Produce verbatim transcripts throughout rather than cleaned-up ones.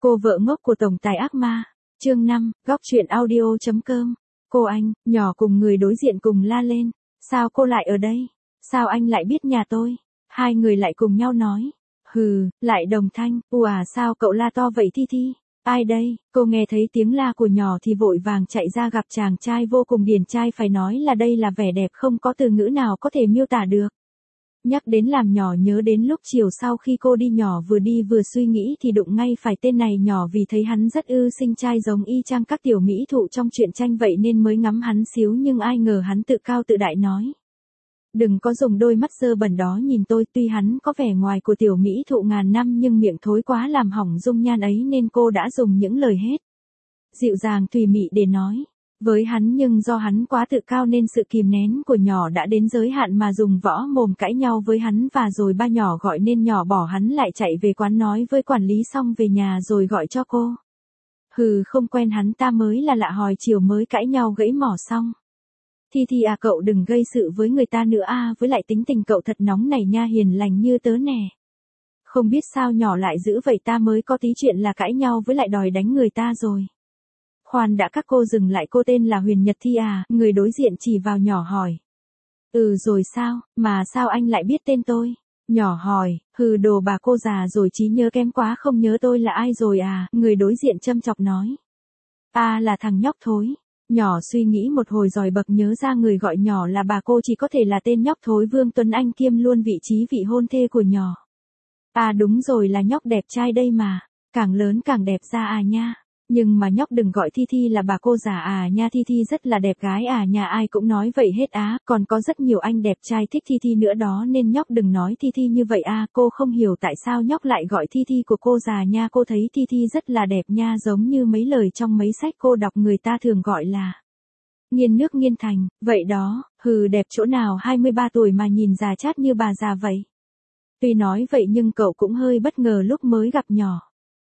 Cô vợ ngốc của tổng tài ác ma. Chương năm, góc truyện audio.com. Cô anh, nhỏ cùng người đối diện cùng la lên. Sao cô lại ở đây? Sao anh lại biết nhà tôi? Hai người lại cùng nhau nói. Hừ, lại đồng thanh, ù à sao cậu la to vậy Thi Thi? Ai đây? Cô nghe thấy tiếng la của nhỏ thì vội vàng chạy ra gặp chàng trai vô cùng điển trai, phải nói là đây là vẻ đẹp không có từ ngữ nào có thể miêu tả được. Nhắc đến làm nhỏ nhớ đến lúc chiều sau khi cô đi, nhỏ vừa đi vừa suy nghĩ thì đụng ngay phải tên này. Nhỏ vì thấy hắn rất ư xinh trai giống y chang các tiểu mỹ thụ trong truyện tranh vậy nên mới ngắm hắn xíu, nhưng ai ngờ hắn tự cao tự đại nói. Đừng có dùng đôi mắt dơ bẩn đó nhìn tôi, tuy hắn có vẻ ngoài của tiểu mỹ thụ ngàn năm nhưng miệng thối quá làm hỏng dung nhan ấy, nên cô đã dùng những lời hết dịu dàng tùy mị để nói với hắn, nhưng do hắn quá tự cao nên sự kìm nén của nhỏ đã đến giới hạn mà dùng võ mồm cãi nhau với hắn, và rồi ba nhỏ gọi nên nhỏ bỏ hắn lại chạy về quán nói với quản lý xong về nhà rồi gọi cho cô. Hừ, không quen hắn ta mới là lạ, hồi chiều mới cãi nhau gãy mỏ xong. Thi Thi à, cậu đừng gây sự với người ta nữa a, với lại tính tình cậu thật nóng này nha, hiền lành như tớ nè. Không biết sao nhỏ lại dữ vậy, ta mới có tí chuyện là cãi nhau với lại đòi đánh người ta rồi. Khoan đã, các cô dừng lại, cô tên là Huyền Nhật Thi à? Người đối diện chỉ vào nhỏ hỏi. Ừ rồi sao, mà sao anh lại biết tên tôi? Nhỏ hỏi, hừ đồ bà cô già rồi, trí nhớ kém quá không nhớ tôi là ai rồi à? Người đối diện châm chọc nói. À, là thằng nhóc thối. Nhỏ suy nghĩ một hồi rồi bật nhớ ra người gọi nhỏ là bà cô chỉ có thể là tên nhóc thối Vương Tuấn Anh, kiêm luôn vị trí vị hôn thê của nhỏ. À đúng rồi, là nhóc đẹp trai đây mà, càng lớn càng đẹp ra à nha. Nhưng mà nhóc đừng gọi Thi Thi là bà cô già à nha, Thi Thi rất là đẹp gái à nha, ai cũng nói vậy hết á, còn có rất nhiều anh đẹp trai thích Thi Thi nữa đó, nên nhóc đừng nói Thi Thi như vậy à. Cô không hiểu tại sao nhóc lại gọi Thi Thi của cô già nha, cô thấy Thi Thi rất là đẹp nha, giống như mấy lời trong mấy sách cô đọc người ta thường gọi là nghiên nước nghiên thành, vậy đó. Hừ, đẹp chỗ nào, hai mươi ba tuổi mà nhìn già chát như bà già vậy. Tuy nói vậy nhưng cậu cũng hơi bất ngờ lúc mới gặp nhỏ.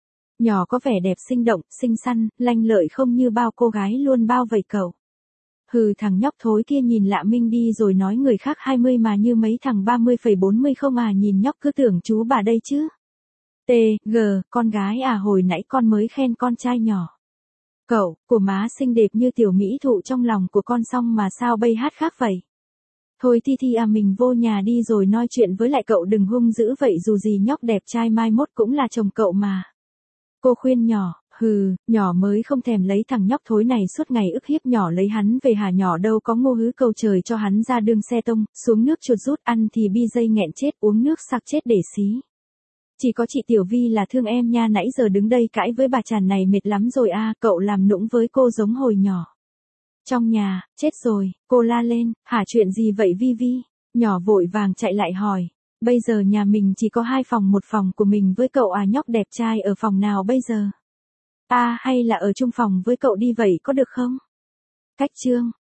Nhỏ có vẻ đẹp, sinh động, xinh xắn, lanh lợi không như bao cô gái luôn bao vây cậu. Hừ, thằng nhóc thối kia nhìn lạ minh đi rồi nói người khác hai mươi mà như mấy thằng ba mươi phẩy bốn mươi không à, nhìn nhóc cứ tưởng chú bà đây chứ. T, G, con gái à, hồi nãy con mới khen con trai nhỏ cậu, của má xinh đẹp như tiểu mỹ thụ trong lòng của con xong mà sao bây hát khác vậy. Thôi Thi Thi à, mình vô nhà đi rồi nói chuyện với lại cậu, đừng hung dữ vậy, dù gì nhóc đẹp trai mai mốt cũng là chồng cậu mà. Cô khuyên nhỏ. Hừ, nhỏ mới không thèm lấy thằng nhóc thối này suốt ngày ức hiếp nhỏ, lấy hắn về hả? Nhỏ đâu có ngô hứ cầu trời cho hắn ra đường xe tông, xuống nước chuột rút, ăn thì bi dây nghẹn chết, uống nước sặc chết để xí. Chỉ có chị Tiểu Vi là thương em nha, nãy giờ đứng đây cãi với bà chàn này mệt lắm rồi a. Cậu làm nũng với cô giống hồi nhỏ trong nhà. Chết rồi, cô la lên, hả chuyện gì vậy Vi Vi? Nhỏ vội vàng chạy lại hỏi. Bây giờ nhà mình chỉ có hai phòng, một phòng của mình với cậu à, nhóc đẹp trai ở phòng nào bây giờ? À, hay là ở chung phòng với cậu đi vậy có được không? Cách chương.